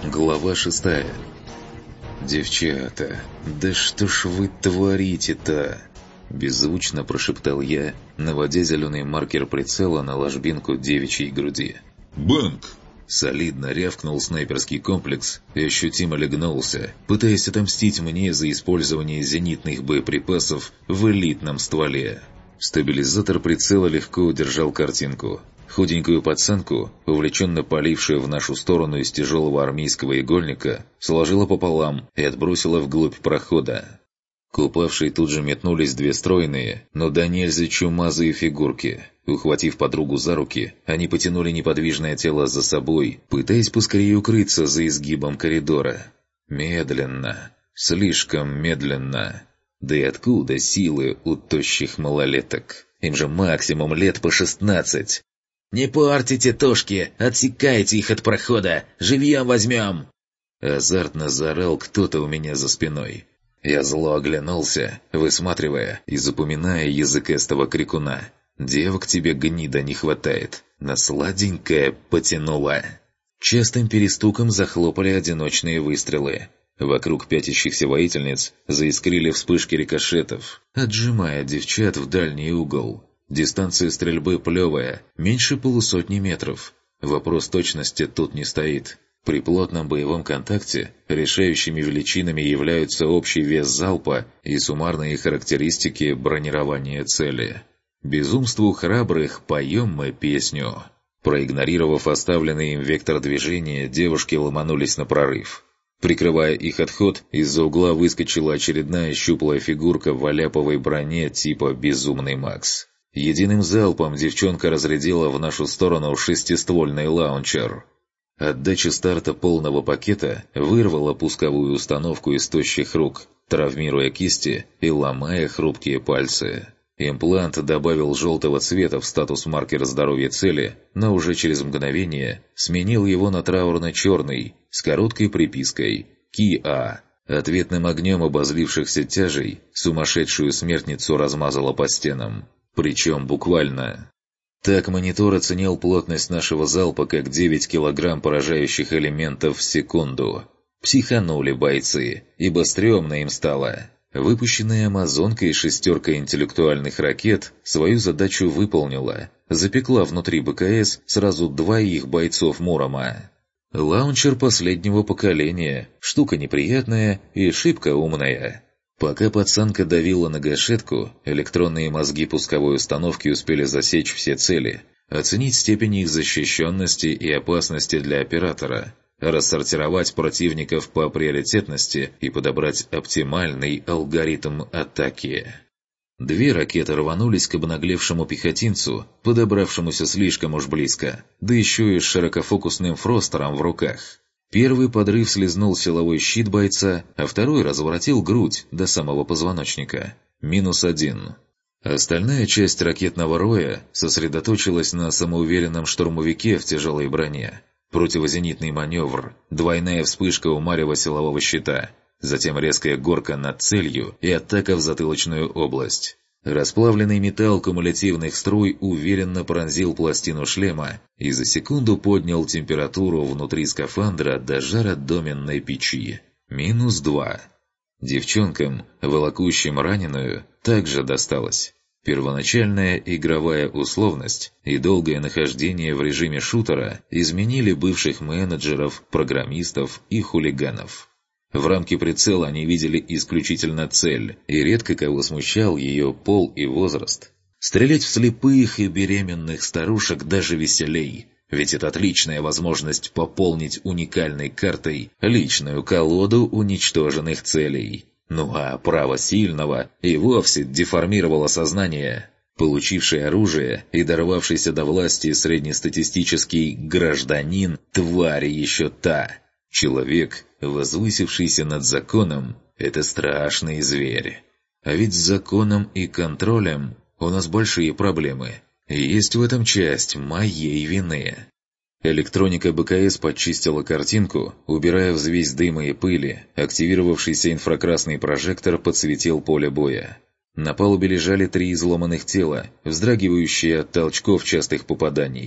Глава 6. «Девчата, да что ж вы творите-то?» Беззвучно прошептал я, наводя зеленый маркер прицела на ложбинку девичьей груди. «Банк!» Солидно рявкнул снайперский комплекс и ощутимо легнулся, пытаясь отомстить мне за использование зенитных боеприпасов в элитном стволе. Стабилизатор прицела легко удержал картинку. Худенькую пацанку, увлеченно палившую в нашу сторону из тяжелого армейского игольника, сложила пополам и отбросила вглубь прохода. К упавшей тут же метнулись две стройные, но да нельзя чумазые фигурки. Ухватив подругу за руки, они потянули неподвижное тело за собой, пытаясь поскорее укрыться за изгибом коридора. Медленно, слишком медленно. Да и откуда силы у тощих малолеток? Им же максимум лет по 16. «Не портите тушки! Отсекайте их от прохода! Живьем возьмем!» Азартно заорал кто-то у меня за спиной. Я зло оглянулся, высматривая и запоминая языкастого крикуна. «Девок тебе, гнида, не хватает!» На сладенькое потянула. Частым перестуком захлопали одиночные выстрелы. Вокруг пятящихся воительниц заискрили вспышки рикошетов, отжимая девчат в дальний угол. Дистанция стрельбы плевая, меньше полусотни метров. Вопрос точности тут не стоит. При плотном боевом контакте решающими величинами являются общий вес залпа и суммарные характеристики бронирования цели. Безумству храбрых поем мы песню. Проигнорировав оставленный им вектор движения, девушки ломанулись на прорыв. Прикрывая их отход, из-за угла выскочила очередная щуплая фигурка в аляповой броне типа «Безумный Макс». Единым залпом девчонка разрядила в нашу сторону шестиствольный лаунчер. Отдача старта полного пакета вырвала пусковую установку из тощих рук, травмируя кисти и ломая хрупкие пальцы. Имплант добавил желтого цвета в статус-маркер здоровья цели, но уже через мгновение сменил его на траурно-черный с короткой припиской «КИА». Ответным огнем обозлившихся тяжей сумасшедшую смертницу размазала по стенам. Причем буквально. Так монитор оценил плотность нашего залпа как 9 килограмм поражающих элементов в секунду. Психанули бойцы, ибо стрёмно им стало. Выпущенная амазонкой шестерка интеллектуальных ракет свою задачу выполнила. Запекла внутри БКС сразу двоих бойцов Мурома. Лаунчер последнего поколения, штука неприятная и шибко умная. Пока пацанка давила на гашетку, электронные мозги пусковой установки успели засечь все цели, оценить степень их защищенности и опасности для оператора, рассортировать противников по приоритетности и подобрать оптимальный алгоритм атаки. Две ракеты рванулись к обнаглевшему пехотинцу, подобравшемуся слишком уж близко, да еще и с широкофокусным фростером в руках. Первый подрыв слезнул силовой щит бойца, а второй разворотил грудь до самого позвоночника. -1. Остальная часть ракетного роя сосредоточилась на самоуверенном штурмовике в тяжелой броне. Противозенитный маневр, двойная вспышка у марева силового щита, затем резкая горка над целью и атака в затылочную область. Расплавленный металл кумулятивных струй уверенно пронзил пластину шлема и за секунду поднял температуру внутри скафандра до жара доменной печи. -2. Девчонкам, волокущим раненую, также досталось. Первоначальная игровая условность и долгое нахождение в режиме шутера изменили бывших менеджеров, программистов и хулиганов. В рамке прицела они видели исключительно цель, и редко кого смущал ее пол и возраст. Стрелять в слепых и беременных старушек даже веселей, ведь это отличная возможность пополнить уникальной картой личную колоду уничтоженных целей. Ну а право сильного и вовсе деформировало сознание. Получивший оружие и дорвавшийся до власти среднестатистический гражданин – тварь еще та. Человек, возвысившийся над законом, это страшный зверь. А ведь с законом и контролем у нас большие проблемы. И есть в этом часть моей вины. Электроника БКС подчистила картинку, убирая взвесь дыма и пыли. Активировавшийся инфракрасный прожектор подсветил поле боя. На палубе лежали 3 изломанных тела, вздрагивающие от толчков частых попаданий.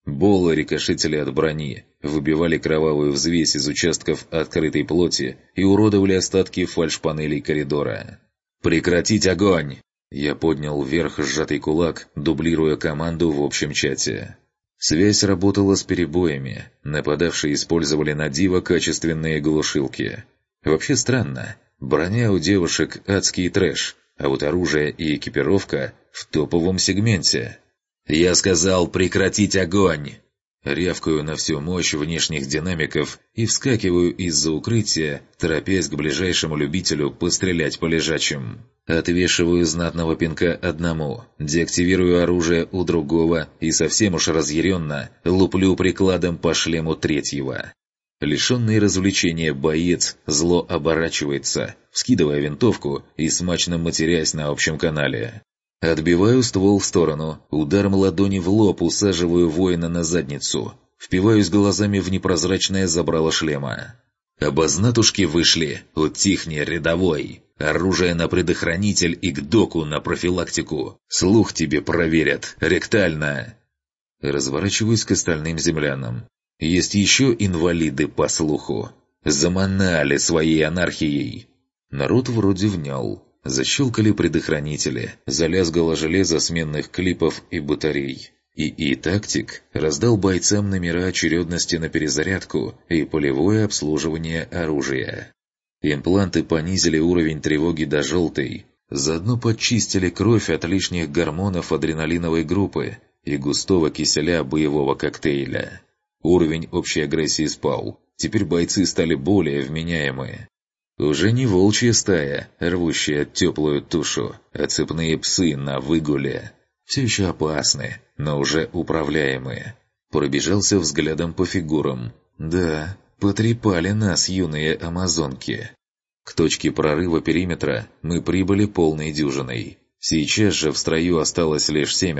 Болы рикошетили от брони, выбивали кровавую взвесь из участков открытой плоти и уродовали остатки фальшпанелей коридора. «Прекратить огонь!» Я поднял вверх сжатый кулак, дублируя команду в общем чате. Связь работала с перебоями, нападавшие использовали на диво качественные глушилки. Вообще странно, броня у девушек адский трэш, а вот оружие и экипировка в топовом сегменте. «Я сказал прекратить огонь!» Рявкаю на всю мощь внешних динамиков и вскакиваю из-за укрытия, торопясь к ближайшему любителю пострелять по лежачим. Отвешиваю знатного пинка одному, деактивирую оружие у другого и совсем уж разъяренно луплю прикладом по шлему третьего. Лишенный развлечения боец зло оборачивается, вскидывая винтовку и смачно матерясь на общем канале. Отбиваю ствол в сторону, ударом ладони в лоб усаживаю воина на задницу, впиваюсь глазами в непрозрачное забрало шлема. «Обознатушки вышли, утихни, рядовой! Оружие на предохранитель и к доку на профилактику! Слух тебе проверят, ректально!» Разворачиваюсь к остальным землянам. Есть еще инвалиды по слуху. Заманали своей анархией. Народ вроде внял. Защелкали предохранители, залязгало железо сменных клипов и батарей. И тактик раздал бойцам номера очередности на перезарядку и полевое обслуживание оружия. Импланты понизили уровень тревоги до желтой, заодно подчистили кровь от лишних гормонов адреналиновой группы и густого киселя боевого коктейля. Уровень общей агрессии спал, теперь бойцы стали более вменяемые. Уже не волчья стая, рвущая теплую тушу, а цепные псы на выгуле. Все еще опасны, но уже управляемые. Пробежался взглядом по фигурам. Да, потрепали нас юные амазонки. К точке прорыва периметра мы прибыли полной дюжиной. Сейчас же в строю осталось лишь 7.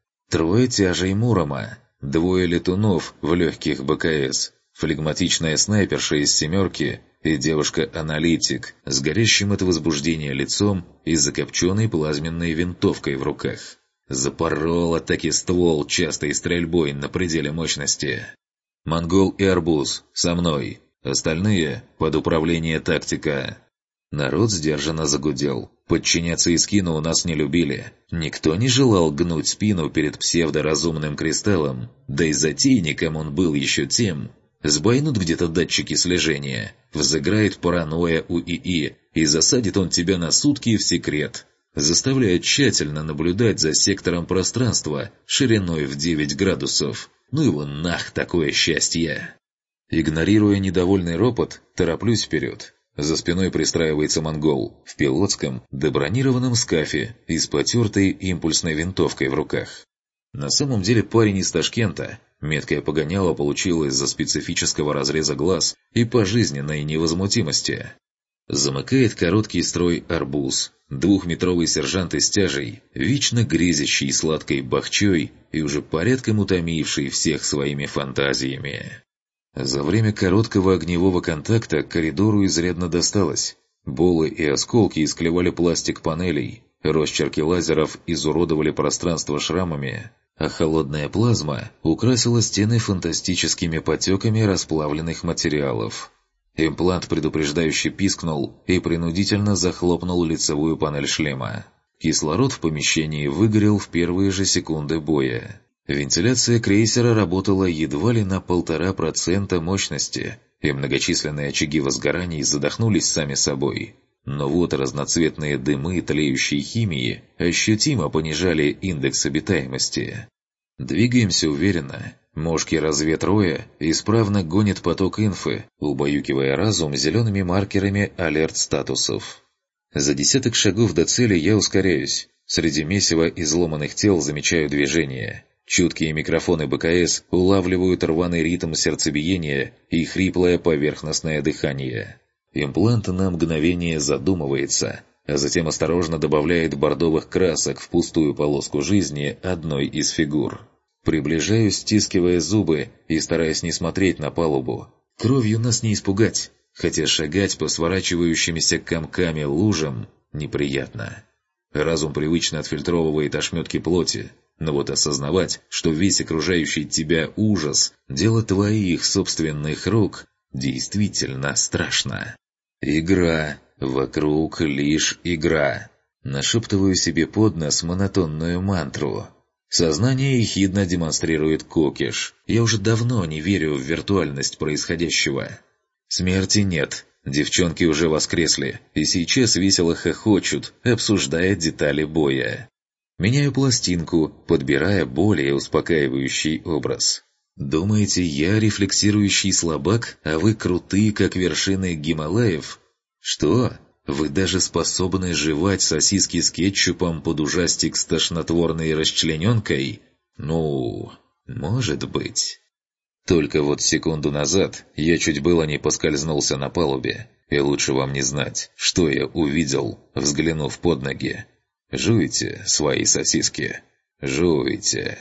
3 тяжей Мурома, 2 летунов в легких БКС, флегматичная снайперша из 7 и девушка-аналитик с горящим от возбуждения лицом и закопченной плазменной винтовкой в руках. Запорола таки ствол частой стрельбой на пределе мощности. Монгол и Арбуз со мной, остальные под управление тактика. Народ сдержанно загудел. Подчиняться Искину у нас не любили. Никто не желал гнуть спину перед псевдоразумным кристаллом, да и затейником он был еще тем. Сбойнут где-то датчики слежения, взыграет паранойя у ИИ, и засадит он тебя на сутки в секрет, заставляя тщательно наблюдать за сектором пространства шириной в 9 градусов. Ну его нах такое счастье! Игнорируя недовольный ропот, тороплюсь вперед. За спиной пристраивается монгол в пилотском, добронированном скафе и с потертой импульсной винтовкой в руках. На самом деле парень из Ташкента. Меткое погоняло получил из-за специфического разреза глаз и пожизненной невозмутимости. Замыкает короткий строй арбуз, 2-метровый сержант из тяжей, вечно грезящий сладкой бахчой и уже порядком утомивший всех своими фантазиями. За время короткого огневого контакта коридору изрядно досталось. Болы и осколки исклевали пластик панелей, росчерки лазеров изуродовали пространство шрамами, а холодная плазма украсила стены фантастическими потеками расплавленных материалов. Имплант предупреждающе пискнул и принудительно захлопнул лицевую панель шлема. Кислород в помещении выгорел в первые же секунды боя. Вентиляция крейсера работала едва ли на 1,5% мощности, и многочисленные очаги возгораний задохнулись сами собой. Но вот разноцветные дымы тлеющей химии ощутимо понижали индекс обитаемости. Двигаемся уверенно. Мошки разведроя исправно гонят поток инфы, убаюкивая разум зелеными маркерами алерт-статусов. За 10 шагов до цели я ускоряюсь. Среди месива изломанных тел замечаю движение. Чуткие микрофоны БКС улавливают рваный ритм сердцебиения и хриплое поверхностное дыхание. Имплант на мгновение задумывается, а затем осторожно добавляет бордовых красок в пустую полоску жизни одной из фигур. Приближаюсь, стискивая зубы и стараясь не смотреть на палубу. Кровью нас не испугать, хотя шагать по сворачивающимися комками лужам неприятно. Разум привычно отфильтровывает ошметки плоти, Но вот осознавать, что весь окружающий тебя ужас – дело твоих собственных рук, действительно страшно. Игра. Вокруг лишь игра. Нашептываю себе под нос монотонную мантру. Сознание ехидно демонстрирует кокиш. Я уже давно не верю в виртуальность происходящего. Смерти нет. Девчонки уже воскресли, и сейчас весело хохочут, обсуждая детали боя. Меняю пластинку, подбирая более успокаивающий образ. Думаете, я рефлексирующий слабак, а вы крутые, как вершины Гималаев? Что? Вы даже способны жевать сосиски с кетчупом под ужастик с тошнотворной расчлененкой? Ну, может быть. Только вот секунду назад я чуть было не поскользнулся на палубе, и лучше вам не знать, что я увидел, взглянув под ноги. Жуйте свои сосиски. Жуйте.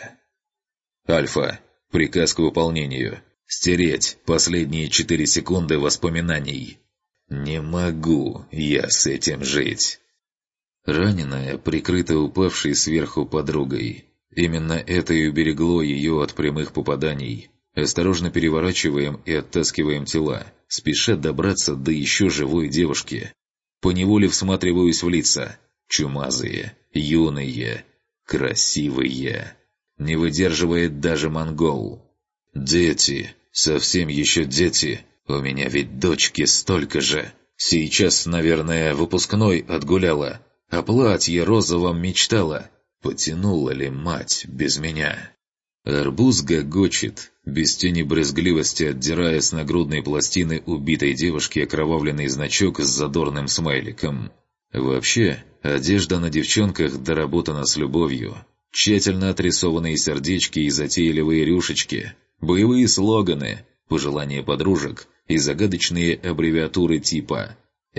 Альфа. Приказ к выполнению. Стереть последние 4 секунды воспоминаний. Не могу я с этим жить. Раненая, прикрыта упавшей сверху подругой. Именно это и уберегло ее от прямых попаданий. Осторожно переворачиваем и оттаскиваем тела, спеша добраться до еще живой девушки. Поневоле всматриваюсь в лица. Чумазые, юные, красивые. Не выдерживает даже монгол. Дети, совсем еще дети. У меня ведь дочки столько же. Сейчас, наверное, выпускной отгуляла. О платье розовом мечтала. Потянула ли мать без меня? Арбуз гогочет, без тени брезгливости отдирая с нагрудной пластины убитой девушки окровавленный значок с задорным смайликом. Вообще, одежда на девчонках доработана с любовью. Тщательно отрисованные сердечки и затейливые рюшечки, боевые слоганы, пожелания подружек и загадочные аббревиатуры типа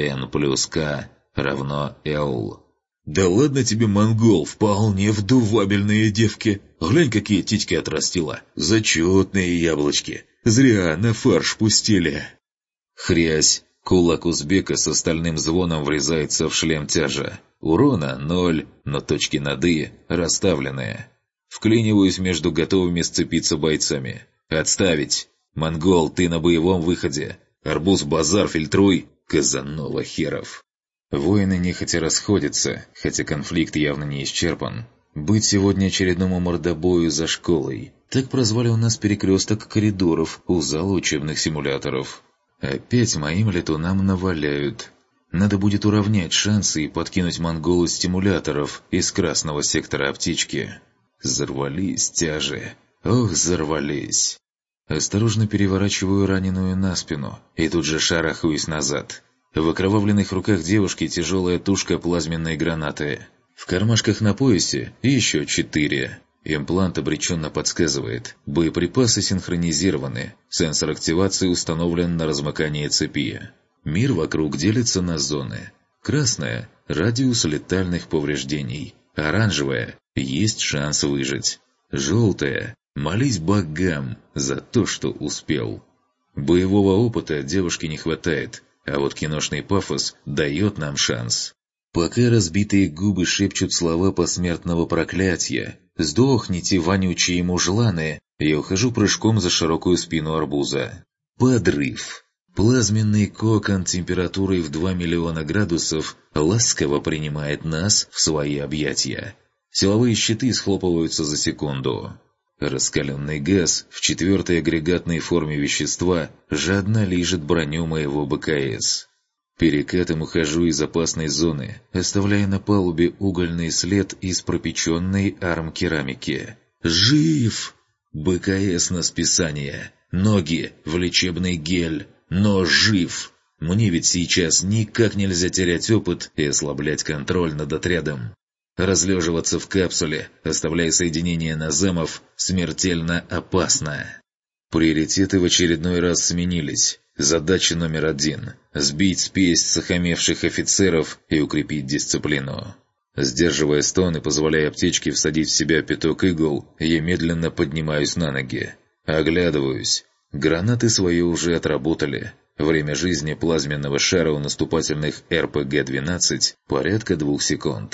N+K равно L. «Да ладно тебе, монгол, вполне вдувабельные девки. Глянь, какие титьки отрастила. Зачетные яблочки. Зря на фарш пустили». Хрясь. Кулак узбека с остальным звоном врезается в шлем тяжа. Урона 0, но точки над «и» расставленные. Вклиниваюсь между готовыми сцепиться бойцами. «Отставить! Монгол, ты на боевом выходе! Арбуз-базар фильтруй! Казанова херов!» Воины нехотя расходятся, хотя конфликт явно не исчерпан. Быть сегодня очередному мордобою за школой. Так прозвали у нас перекресток коридоров у зала учебных симуляторов. Опять моим летунам наваляют. Надо будет уравнять шансы и подкинуть монголу стимуляторов из красного сектора аптечки. Взорвались тяжи. Ох, взорвались. Осторожно переворачиваю раненую на спину и тут же шарахаюсь назад. В окровавленных руках девушки тяжелая тушка плазменной гранаты. В кармашках на поясе еще 4. Имплант обреченно подсказывает. Боеприпасы синхронизированы. Сенсор активации установлен на размыкание цепи. Мир вокруг делится на зоны. Красная – радиус летальных повреждений. Оранжевая – есть шанс выжить. Желтая – молись богам за то, что успел. Боевого опыта девушке не хватает, а вот киношный пафос дает нам шанс. Пока разбитые губы шепчут слова посмертного проклятия, «Сдохните, вонючие мужланы!», я ухожу прыжком за широкую спину арбуза. Подрыв. Плазменный кокон температурой в 2 миллиона градусов ласково принимает нас в свои объятия. Силовые щиты схлопываются за секунду. Раскаленный газ в 4-й агрегатной форме вещества жадно лижет броню моего БКС. Перекатом ухожу из опасной зоны, оставляя на палубе угольный след из пропеченной армкерамики. Жив! БКС на списание. Ноги в лечебный гель. Но жив! Мне ведь сейчас никак нельзя терять опыт и ослаблять контроль над отрядом. Разлеживаться в капсуле, оставляя соединение наземов, смертельно опасно. Приоритеты в очередной раз сменились. Задача номер 1 – сбить спесь с охамевших офицеров и укрепить дисциплину. Сдерживая стон и позволяя аптечке всадить в себя пяток игл, я медленно поднимаюсь на ноги. Оглядываюсь. Гранаты свои уже отработали. Время жизни плазменного шара у наступательных РПГ-12 порядка 2 секунд.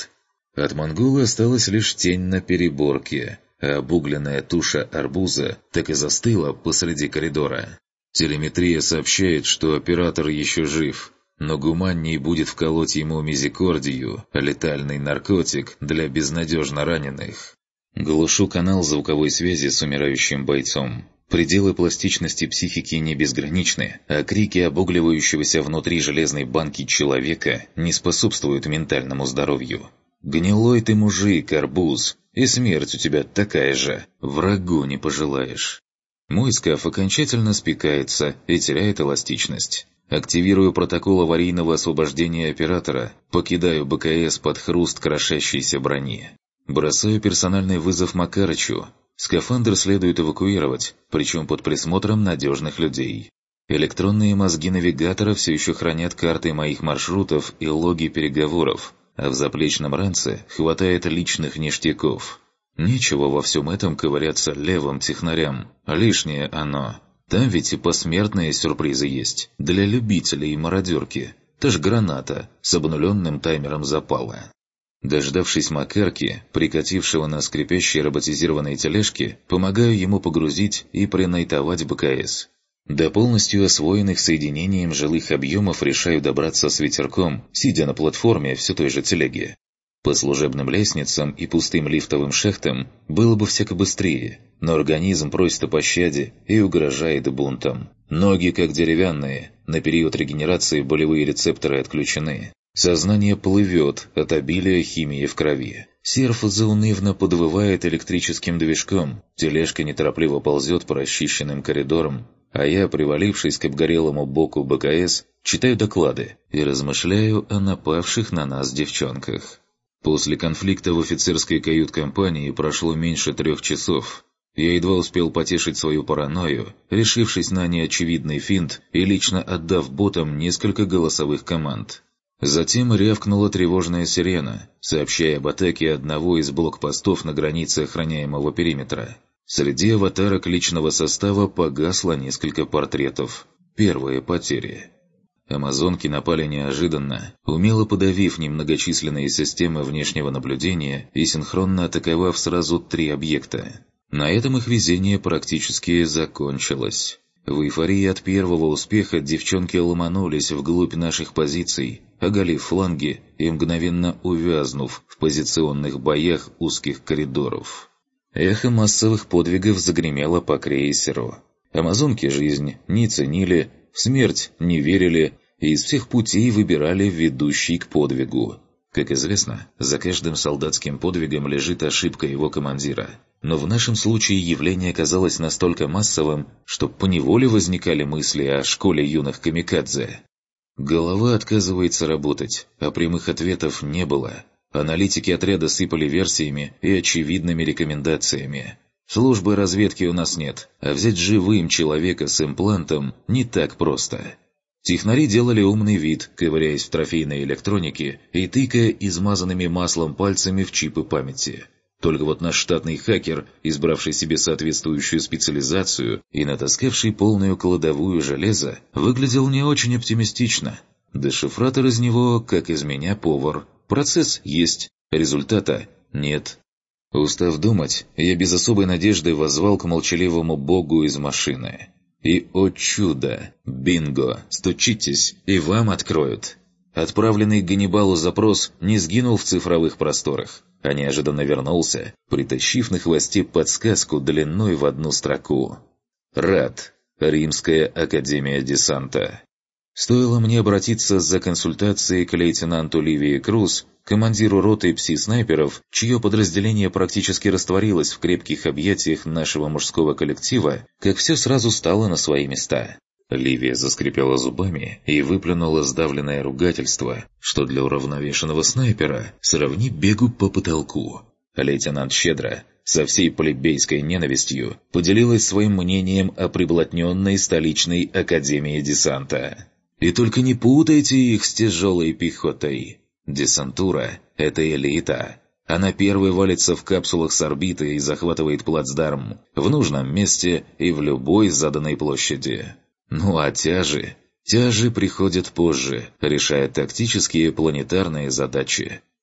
От монгола осталась лишь тень на переборке, а обугленная туша арбуза так и застыла посреди коридора. Телеметрия сообщает, что оператор еще жив, но гуманней будет вколоть ему мизикордию, летальный наркотик для безнадежно раненых. Глушу канал звуковой связи с умирающим бойцом. Пределы пластичности психики не безграничны, а крики обугливающегося внутри железной банки человека не способствуют ментальному здоровью. «Гнилой ты мужик, арбуз, и смерть у тебя такая же, врагу не пожелаешь». Мой скаф окончательно спекается и теряет эластичность. Активирую протокол аварийного освобождения оператора, покидаю БКС под хруст крошащейся брони. Бросаю персональный вызов Макарычу. Скафандр следует эвакуировать, причем под присмотром надежных людей. Электронные мозги навигатора все еще хранят карты моих маршрутов и логи переговоров, а в заплечном ранце хватает личных ништяков. Нечего во всем этом ковыряться левым технарям, лишнее оно. Там ведь и посмертные сюрпризы есть, для любителей мародерки. Та ж граната с обнуленным таймером запала. Дождавшись Макарки, прикатившего на скрипящей роботизированной тележке, помогаю ему погрузить и принайтовать БКС. До полностью освоенных соединением жилых объемов решаю добраться с ветерком, сидя на платформе все той же телеги. По служебным лестницам и пустым лифтовым шахтам было бы всяко быстрее, но организм просит о пощаде и угрожает бунтом. Ноги как деревянные, на период регенерации болевые рецепторы отключены. Сознание плывет от обилия химии в крови. Серф заунывно подвывает электрическим движком, тележка неторопливо ползет по расчищенным коридорам, а я, привалившись к обгорелому боку БКС, читаю доклады и размышляю о напавших на нас девчонках. После конфликта в офицерской кают-компании прошло меньше 3 часов. Я едва успел потешить свою паранойю, решившись на неочевидный финт и лично отдав ботам несколько голосовых команд. Затем рявкнула тревожная сирена, сообщая об атаке одного из блокпостов на границе охраняемого периметра. Среди аватарок личного состава погасло несколько портретов. Первые потери. Амазонки напали неожиданно, умело подавив немногочисленные системы внешнего наблюдения и синхронно атаковав сразу 3 объекта. На этом их везение практически закончилось. В эйфории от первого успеха девчонки ломанулись вглубь наших позиций, оголив фланги и мгновенно увязнув в позиционных боях узких коридоров. Эхо массовых подвигов загремело по крейсеру. Амазонки жизнь не ценили, в смерть не верили и из всех путей выбирали ведущий к подвигу. Как известно, за каждым солдатским подвигом лежит ошибка его командира. Но в нашем случае явление казалось настолько массовым, что поневоле возникали мысли о школе юных камикадзе. Голова отказывается работать, а прямых ответов не было. Аналитики отряда сыпали версиями и очевидными рекомендациями. Службы разведки у нас нет, а взять живым человека с имплантом не так просто. Технари делали умный вид, ковыряясь в трофейной электронике и тыкая измазанными маслом пальцами в чипы памяти. Только вот наш штатный хакер, избравший себе соответствующую специализацию и натаскавший полную кладовую железа, выглядел не очень оптимистично. Дешифратор из него, как из меня, повар. Процесс есть, результата нет. Устав думать, я без особой надежды воззвал к молчаливому богу из машины. И, о чудо, бинго, стучитесь, и вам откроют. Отправленный к Ганнибалу запрос не сгинул в цифровых просторах, а неожиданно вернулся, притащив на хвосте подсказку длиной в 1 строку. РАД. Римская академия десанта. Стоило мне обратиться за консультацией к лейтенанту Ливии Круз, командиру роты пси-снайперов, чье подразделение практически растворилось в крепких объятиях нашего мужского коллектива, как все сразу стало на свои места. Ливия заскрипела зубами и выплюнула сдавленное ругательство, что для уравновешенного снайпера сравни бегу по потолку. Лейтенант щедро, со всей плебейской ненавистью, поделилась своим мнением о приблотненной столичной академии десанта. И только не путайте их с тяжелой пехотой. Десантура – это элита. Она первой валится в капсулах с орбиты и захватывает плацдарм в нужном месте и в любой заданной площади. Ну а тяжи приходят позже, решая тактические планетарные задачи.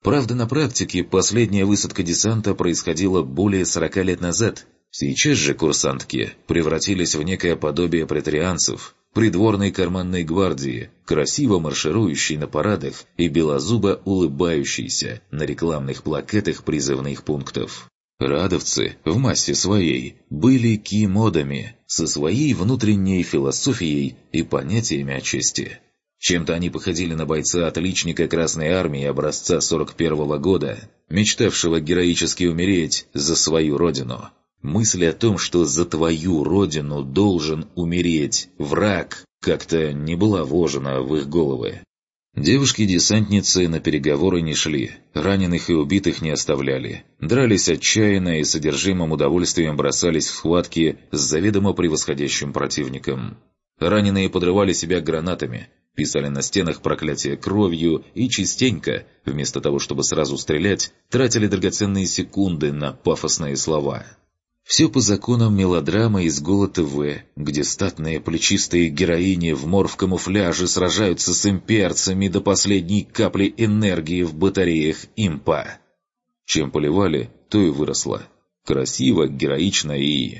Правда, на практике последняя высадка десанта происходила более 40 лет назад. Сейчас же курсантки превратились в некое подобие претарианцев, придворной карманной гвардии, красиво марширующей на парадах и белозубо улыбающейся на рекламных плакатах призывных пунктов. Радовцы в массе своей были кимодами со своей внутренней философией и понятиями о чести. Чем-то они походили на бойца-отличника Красной Армии образца 41-го года, мечтавшего героически умереть за свою родину. Мысль о том, что за твою родину должен умереть враг, как-то не была вложена в их головы. Девушки-десантницы на переговоры не шли, раненых и убитых не оставляли, дрались отчаянно и с одержимым удовольствием бросались в схватки с заведомо превосходящим противником. Раненые подрывали себя гранатами, писали на стенах проклятия кровью и частенько, вместо того, чтобы сразу стрелять, тратили драгоценные секунды на пафосные слова. Все по законам мелодрамы из Голо-ТВ, где статные плечистые героини в морф-камуфляже сражаются с имперцами до последней капли энергии в батареях импа. Чем поливали, то и выросло. Красиво, героично и...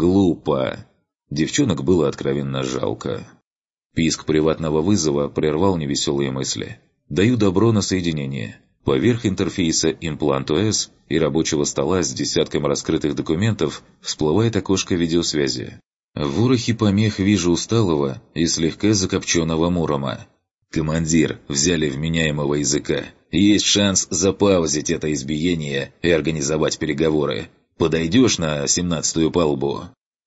глупо. Девчонок было откровенно жалко. Писк приватного вызова прервал невеселые мысли. Даю добро на соединение. Поверх интерфейса Implant.OS и рабочего стола с десятком раскрытых документов всплывает окошко видеосвязи. В ворохе помех вижу усталого и слегка закопченного Мурома. «Командир, взяли вменяемого языка. Есть шанс запаузить это избиение и организовать переговоры. Подойдешь на 17-ю палубу?»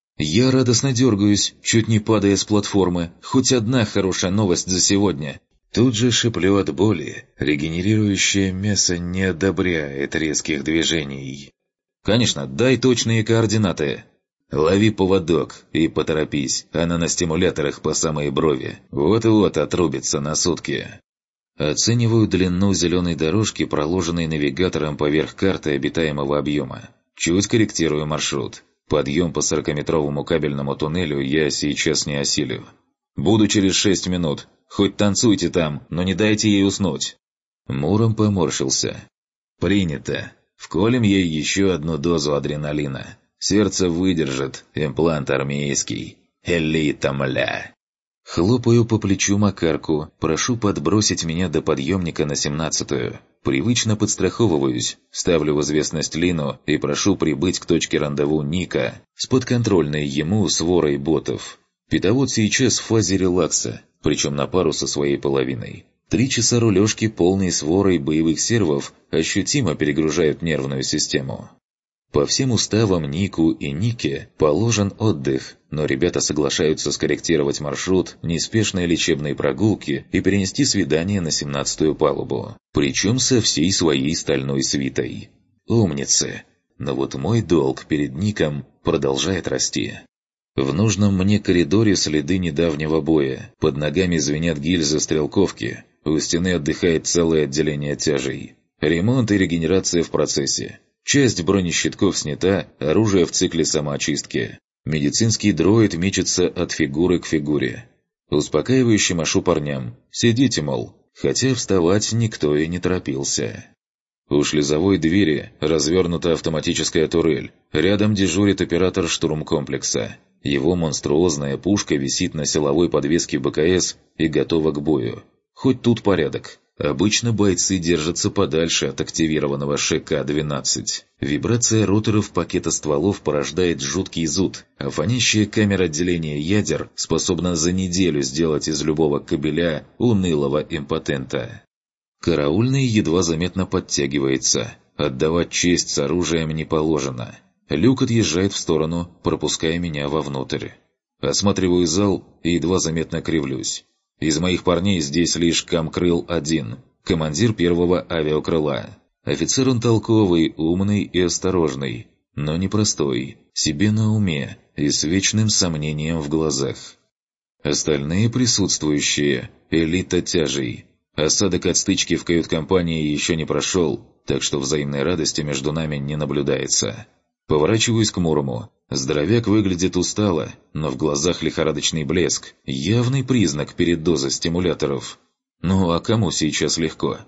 Я радостно дергаюсь, чуть не падая с платформы. Хоть одна хорошая новость за сегодня. Тут же шиплю от боли. Регенерирующее мясо не одобряет резких движений. «Конечно, дай точные координаты». «Лови поводок и поторопись, она на стимуляторах по самой брови. Вот-вот отрубится на сутки». Оцениваю длину зеленой дорожки, проложенной навигатором поверх карты обитаемого объема. Чуть корректирую маршрут. Подъем по 40-метровому кабельному туннелю я сейчас не осилю. Буду через 6 минут. Хоть танцуйте там, но не дайте ей уснуть. Муром поморщился. Принято. Вколем ей еще одну дозу адреналина. Сердце выдержит. Имплант армейский. Элита, мля. Хлопаю по плечу Макарку, прошу подбросить меня до подъемника на 17-ю. Привычно подстраховываюсь, ставлю в известность Лину и прошу прибыть к точке рандеву Ника с подконтрольной ему сворой ботов. Питовод сейчас в фазе релакса, причем на пару со своей половиной. 3 часа рулежки полной сворой боевых сервов ощутимо перегружают нервную систему. По всем уставам Нику и Нике положен отдых, но ребята соглашаются скорректировать маршрут неспешной лечебной прогулки и перенести свидание на 17-ю палубу. Причем со всей своей стальной свитой. Умницы! Но вот мой долг перед Ником продолжает расти. В нужном мне коридоре следы недавнего боя. Под ногами звенят гильзы стрелковки. У стены отдыхает целое отделение тяжей. Ремонт и регенерация в процессе. Часть бронещитков снята, оружие в цикле самоочистки. Медицинский дроид мечется от фигуры к фигуре. Успокаивающе машу парням. Сидите, мол. Хотя вставать никто и не торопился. У шлюзовой двери развернута автоматическая турель. Рядом дежурит оператор штурмкомплекса. Его монструозная пушка висит на силовой подвеске БКС и готова к бою. Хоть тут порядок. Обычно бойцы держатся подальше от активированного ШК-12. Вибрация роторов пакета стволов порождает жуткий зуд, а фонящая камера отделения ядер способна за неделю сделать из любого кабеля унылого импотента. Караульный едва заметно подтягивается. Отдавать честь с оружием не положено. Люк отъезжает в сторону, пропуская меня вовнутрь. Осматриваю зал и едва заметно кривлюсь. Из моих парней здесь лишь Комкрыл-1, командир первого авиакрыла. Офицер он толковый, умный и осторожный, но непростой, себе на уме и с вечным сомнением в глазах. Остальные присутствующие – элита тяжей. Осадок от стычки в кают-компании еще не прошел, так что взаимной радости между нами не наблюдается. Поворачиваюсь к Мурому. Здоровяк выглядит устало, но в глазах лихорадочный блеск. Явный признак передоза стимуляторов. Ну а кому сейчас легко?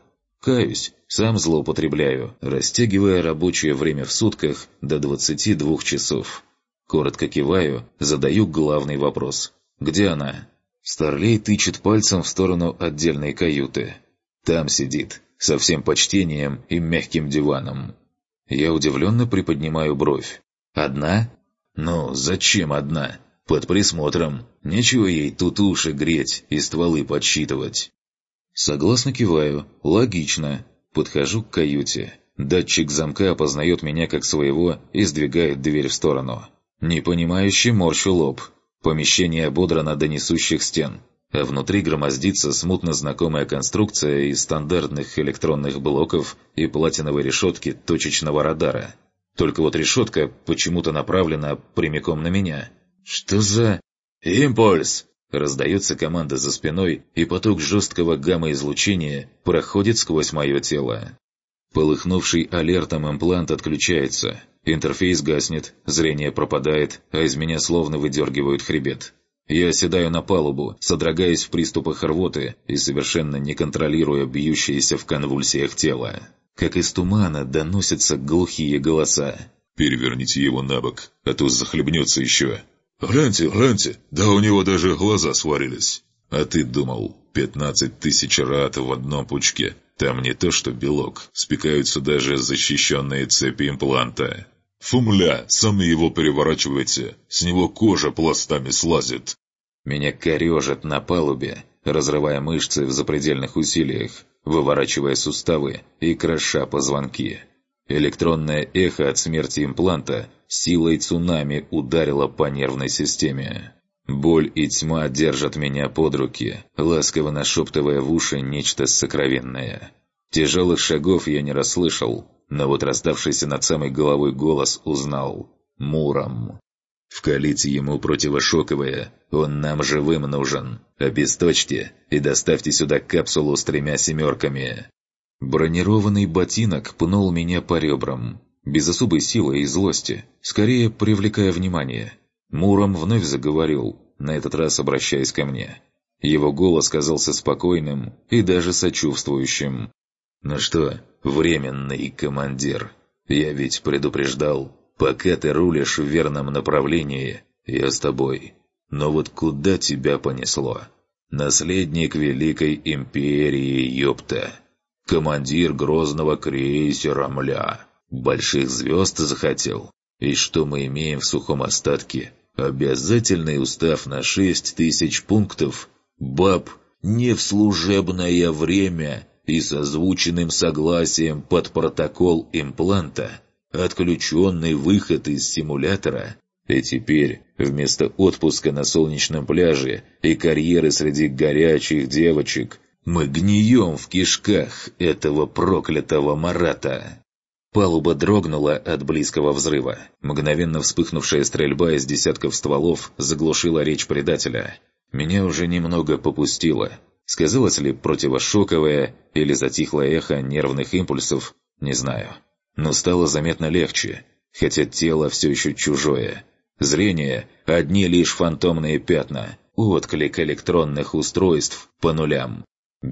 Каюсь, сам злоупотребляю, растягивая рабочее время в сутках до 22 часов. Коротко киваю, задаю главный вопрос. «Где она?» Старлей тычет пальцем в сторону отдельной каюты. «Там сидит, со всем почтением и мягким диваном». Я удивленно приподнимаю бровь. «Одна?» «Ну, зачем одна? Под присмотром. Нечего ей тут уши греть и стволы подсчитывать». Согласно киваю. Логично. Подхожу к каюте. Датчик замка опознает меня как своего и сдвигает дверь в сторону. Непонимающе морщу лоб. Помещение ободрано до несущих стен, а внутри громоздится смутно знакомая конструкция из стандартных электронных блоков и платиновой решетки точечного радара. Только вот решетка почему-то направлена прямиком на меня. Что за... «Импульс!» Раздается команда за спиной, и поток жесткого гамма-излучения проходит сквозь мое тело. Полыхнувший алертом имплант отключается. Интерфейс гаснет, зрение пропадает, а из меня словно выдергивают хребет. Я оседаю на палубу, содрогаясь в приступах рвоты и совершенно не контролируя бьющееся в конвульсиях тело. Как из тумана доносятся глухие голоса. «Переверните его на бок, а то захлебнется еще». «Гляньте, гляньте, да у него даже глаза сварились». «А ты думал, 15 тысяч рад в одном пучке? Там не то что белок, спекаются даже защищенные цепи импланта». «Фумля, сами его переворачивайте, с него кожа пластами слазит». Меня корежит на палубе, разрывая мышцы в запредельных усилиях, выворачивая суставы и кроша позвонки. Электронное эхо от смерти импланта силой цунами ударило по нервной системе. Боль и тьма держат меня под руки, ласково нашептывая в уши нечто сокровенное. Тяжелых шагов я не расслышал, но вот раздавшийся над самой головой голос узнал. Муром. Вкалите ему противошоковое, он нам живым нужен. Обесточьте и доставьте сюда капсулу с 3 семерками. Бронированный ботинок пнул меня по ребрам, без особой силы и злости, скорее привлекая внимание. Муром вновь заговорил, на этот раз обращаясь ко мне. Его голос казался спокойным и даже сочувствующим. «Ну что, временный командир, я ведь предупреждал, пока ты рулишь в верном направлении, я с тобой. Но вот куда тебя понесло? Наследник Великой Империи, ёпта! Командир грозного крейсера, мля! Больших звезд захотел? И что мы имеем в сухом остатке? Обязательный устав на 6000 пунктов? Баб, не в служебное время и с озвученным согласием под протокол импланта, отключенный выход из симулятора, и теперь вместо отпуска на солнечном пляже и карьеры среди горячих девочек мы гнием в кишках этого проклятого Марата. Палуба дрогнула от близкого взрыва. Мгновенно вспыхнувшая стрельба из десятков стволов заглушила речь предателя. Меня уже немного попустило. Сказалось ли противошоковое или затихло эхо нервных импульсов, не знаю. Но стало заметно легче, хотя тело все еще чужое. Зрение – одни лишь фантомные пятна, отклик электронных устройств по нулям.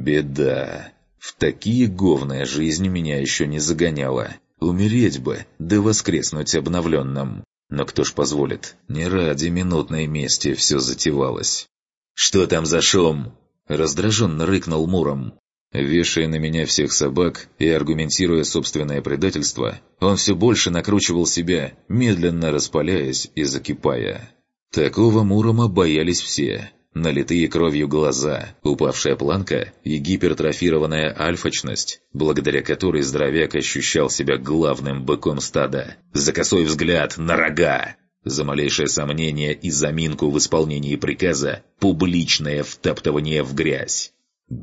Беда. В такие говная жизнь меня еще не загоняла. Умереть бы, да воскреснуть обновленным. Но кто ж позволит? Не ради минутной мести все затевалось. «Что там за шум?» Раздраженно рыкнул Муром. Вешая на меня всех собак и аргументируя собственное предательство, он все больше накручивал себя, медленно распаляясь и закипая. Такого Мурома боялись все. Налитые кровью глаза, упавшая планка и гипертрофированная альфачность, благодаря которой здоровяк ощущал себя главным быком стада. За косой взгляд на рога! За малейшее сомнение и заминку в исполнении приказа публичное втаптывание в грязь.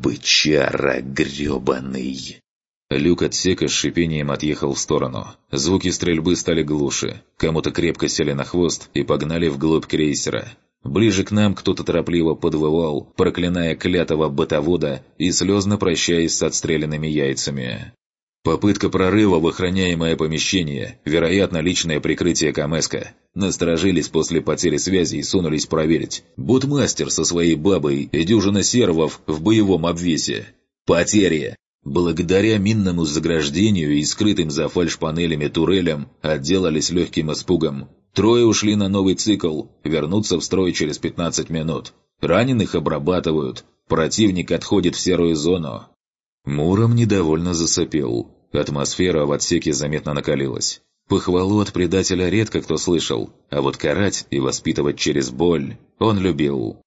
«Бычара грёбаный!» Люк отсека с шипением отъехал в сторону. Звуки стрельбы стали глуше. Кому-то крепко сели на хвост и погнали вглубь крейсера. Ближе к нам кто-то торопливо подвывал, проклиная клятого ботовода и слезно прощаясь с отстрелянными яйцами. Попытка прорыва в охраняемое помещение, вероятно, личное прикрытие Камэска. Насторожились после потери связи и сунулись проверить. Бутмастер со своей бабой и дюжина сервов в боевом обвесе. Потери! Благодаря минному заграждению и скрытым за фальшпанелями турелям отделались легким испугом. 3 ушли на новый цикл, вернутся в строй через 15 минут. Раненых обрабатывают, противник отходит в серую зону. Муром недовольно засопел. Атмосфера в отсеке заметно накалилась. Похвалу от предателя редко кто слышал, а вот карать и воспитывать через боль он любил.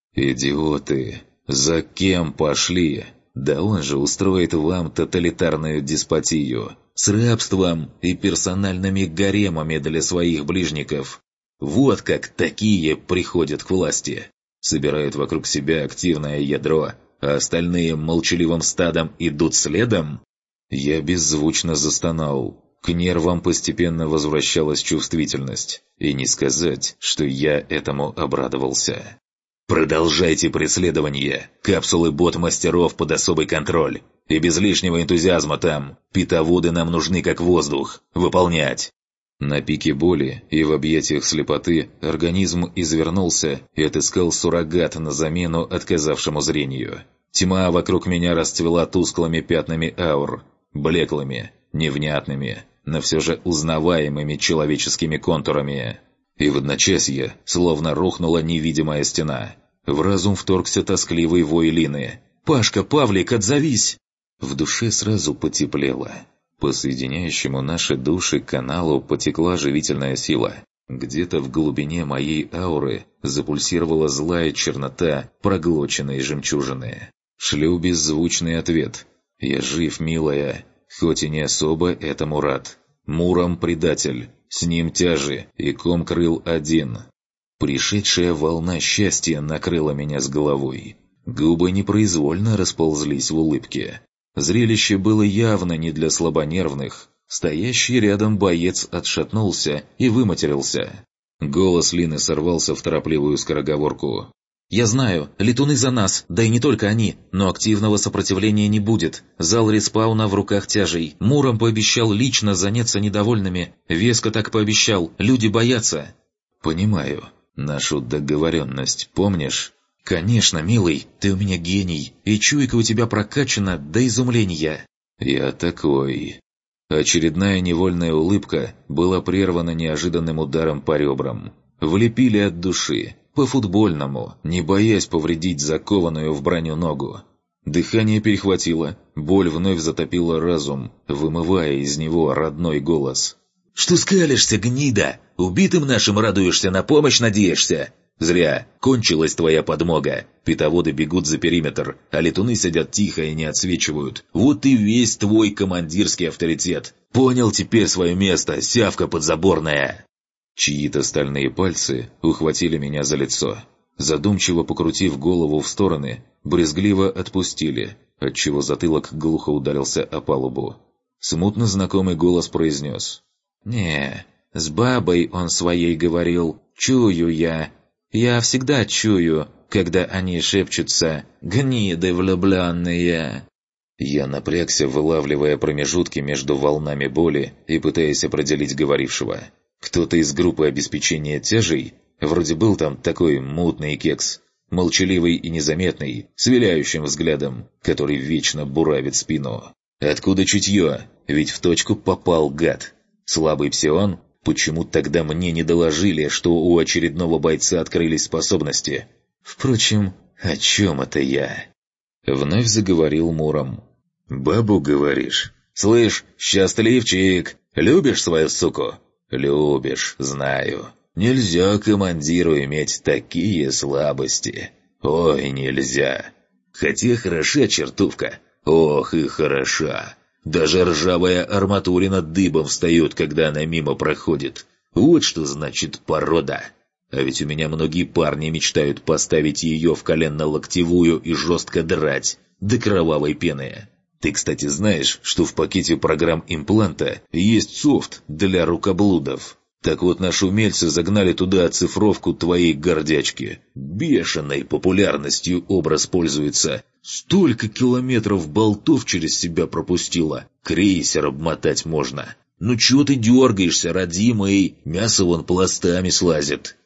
«Идиоты! За кем пошли? Да он же устроит вам тоталитарную деспотию, с рабством и персональными гаремами для своих ближников. Вот как такие приходят к власти. Собирают вокруг себя активное ядро, а остальные молчаливым стадом идут следом». Я беззвучно застонал. К нервам постепенно возвращалась чувствительность. И не сказать, что я этому обрадовался. «Продолжайте преследование. Капсулы бот-мастеров под особый контроль. И без лишнего энтузиазма там. Питоводы нам нужны как воздух. Выполнять!» На пике боли и в объятиях слепоты организм извернулся и отыскал суррогат на замену отказавшему зрению. Тьма вокруг меня расцвела тусклыми пятнами аур. Блеклыми, невнятными, но все же узнаваемыми человеческими контурами. И в одночасье словно рухнула невидимая стена. В разум вторгся тоскливый вой Лины. «Пашка, Павлик, отзовись!» В душе сразу потеплело. По соединяющему наши души каналу потекла живительная сила. Где-то в глубине моей ауры запульсировала злая чернота проглоченной жемчужины. Шлю беззвучный ответ. «Я жив, милая, хоть и не особо этому рад. Муром предатель, с ним тяжи, и ком крыл один». Пришедшая волна счастья накрыла меня с головой. Губы непроизвольно расползлись в улыбке. Зрелище было явно не для слабонервных. Стоящий рядом боец отшатнулся и выматерился. Голос Лины сорвался в торопливую скороговорку. «Я знаю, летуны за нас, да и не только они, но активного сопротивления не будет. Зал респауна в руках тяжей. Муром пообещал лично заняться недовольными. Веско так пообещал, люди боятся». «Понимаю. Нашу договоренность помнишь?» «Конечно, милый, ты у меня гений, и чуйка у тебя прокачана до изумления». «Я такой». Очередная невольная улыбка была прервана неожиданным ударом по ребрам. Влепили от души. По-футбольному, не боясь повредить закованную в броню ногу. Дыхание перехватило, боль вновь затопила разум, вымывая из него родной голос. «Что скалишься, гнида? Убитым нашим радуешься, на помощь надеешься? Зря, кончилась твоя подмога. Питоводы бегут за периметр, а летуны сидят тихо и не отсвечивают. Вот и весь твой командирский авторитет. Понял теперь свое место, сявка подзаборная!» Чьи-то стальные пальцы ухватили меня за лицо. Задумчиво покрутив голову в стороны, брезгливо отпустили, отчего затылок глухо ударился о палубу. Смутно знакомый голос произнес. «Не, с бабой он своей говорил, чую я. Я всегда чую, когда они шепчутся «гниды влюбленные». Я напрягся, вылавливая промежутки между волнами боли и пытаясь определить говорившего. Кто-то из группы обеспечения тяжей, вроде был там такой мутный кекс, молчаливый и незаметный, с виляющим взглядом, который вечно буравит спину. Откуда чутье? Ведь в точку попал гад. Слабый псион? Почему тогда мне не доложили, что у очередного бойца открылись способности? Впрочем, о чем это я? Вновь заговорил Муром. «Бабу, говоришь? Слышь, счастливчик, любишь свою суку?» «Любишь, знаю. Нельзя командиру иметь такие слабости. Ой, нельзя. Хотя хороша чертовка. Ох и хороша. Даже ржавая арматурина дыбом встает, когда она мимо проходит. Вот что значит порода. А ведь у меня многие парни мечтают поставить ее в коленно-локтевую и жестко драть, до кровавой пены. Ты, кстати, знаешь, что в пакете программ импланта есть софт для рукоблудов? Так вот, наши умельцы загнали туда оцифровку твоей гордячки. Бешеной популярностью образ пользуется. Столько километров болтов через себя пропустила. Крейсер обмотать можно. Ну чего ты дергаешься, родимый? Мясо вон пластами слазит.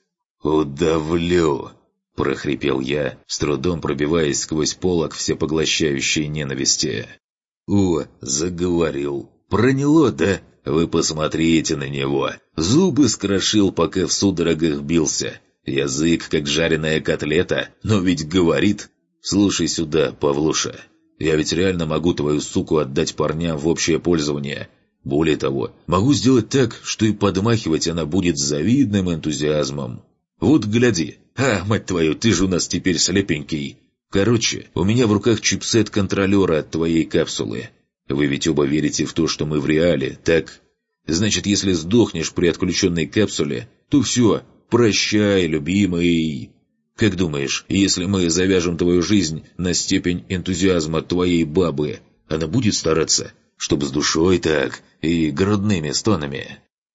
«Удавлю!» – прохрипел я, с трудом пробиваясь сквозь полог всепоглощающей ненависти. О, заговорил. Проняло, да? Вы посмотрите на него. Зубы скрошил, пока в судорогах бился. Язык, как жареная котлета, но ведь говорит. Слушай сюда, Павлуша. Я ведь реально могу твою суку отдать парням в общее пользование. Более того, могу сделать так, что и подмахивать она будет с завидным энтузиазмом. Вот гляди. Мать твою, ты же у нас теперь слепенький. Короче, у меня в руках чипсет контролера от твоей капсулы. Вы ведь оба верите в то, что мы в реале, так? Значит, если сдохнешь при отключенной капсуле, то все, прощай, любимый. Как думаешь, если мы завяжем твою жизнь на степень энтузиазма твоей бабы, она будет стараться, чтобы с душой так и грудными стонами?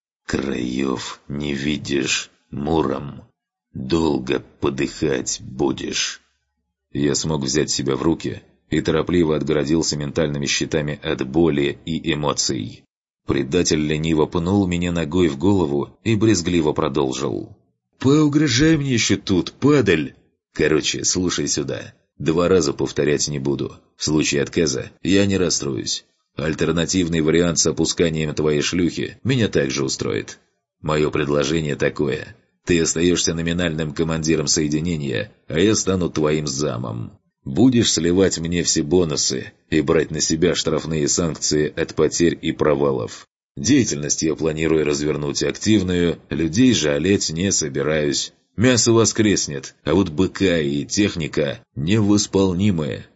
Краев не видишь, Муром. Долго подыхать будешь. Я смог взять себя в руки и торопливо отгородился ментальными щитами от боли и эмоций. Предатель лениво пнул меня ногой в голову и брезгливо продолжил. «Поугрожай мне еще тут, падаль!» Короче, слушай сюда. 2 раза повторять не буду. В случае отказа я не расстроюсь. Альтернативный вариант с опусканием твоей шлюхи меня также устроит. Мое предложение такое. Ты остаешься номинальным командиром соединения, а я стану твоим замом. Будешь сливать мне все бонусы и брать на себя штрафные санкции от потерь и провалов. Деятельность я планирую развернуть активную, людей жалеть не собираюсь. Мясо воскреснет, а вот БК и техника невосполнимые.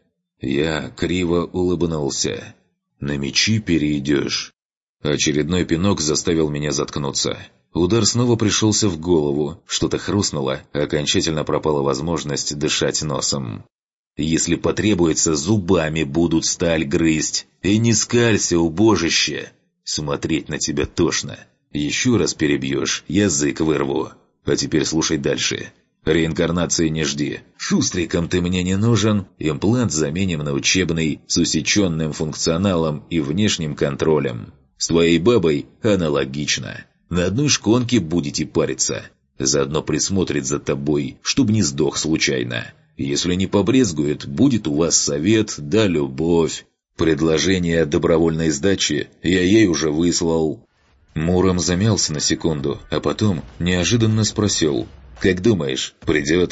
Я криво улыбнулся. На мечи перейдешь. Очередной пинок заставил меня заткнуться. Удар снова пришелся в голову, что-то хрустнуло, окончательно пропала возможность дышать носом. Если потребуется, зубами будут сталь грызть. И не скалься, убожище! Смотреть на тебя тошно. Еще раз перебьешь, язык вырву. А теперь слушай дальше. Реинкарнации не жди. Шустриком ты мне не нужен. Имплант заменим на учебный, с усеченным функционалом и внешним контролем. С твоей бабой аналогично. На одной шконке будете париться. Заодно присмотрит за тобой, чтоб не сдох случайно. Если не побрезгует, будет у вас совет да любовь. Предложение о добровольной сдаче я ей уже выслал». Муром замялся на секунду, а потом неожиданно спросил: «Как думаешь, придет?»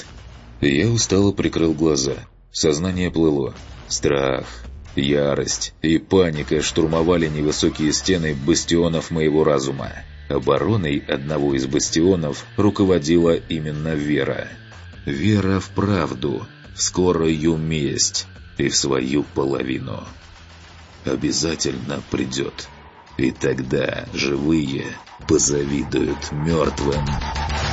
Я устало прикрыл глаза. Сознание плыло. Страх, ярость и паника штурмовали невысокие стены бастионов моего разума. Обороной одного из бастионов руководила именно Вера. Вера в правду, в скорую месть и в свою половину. Обязательно придет. И тогда живые позавидуют мертвым.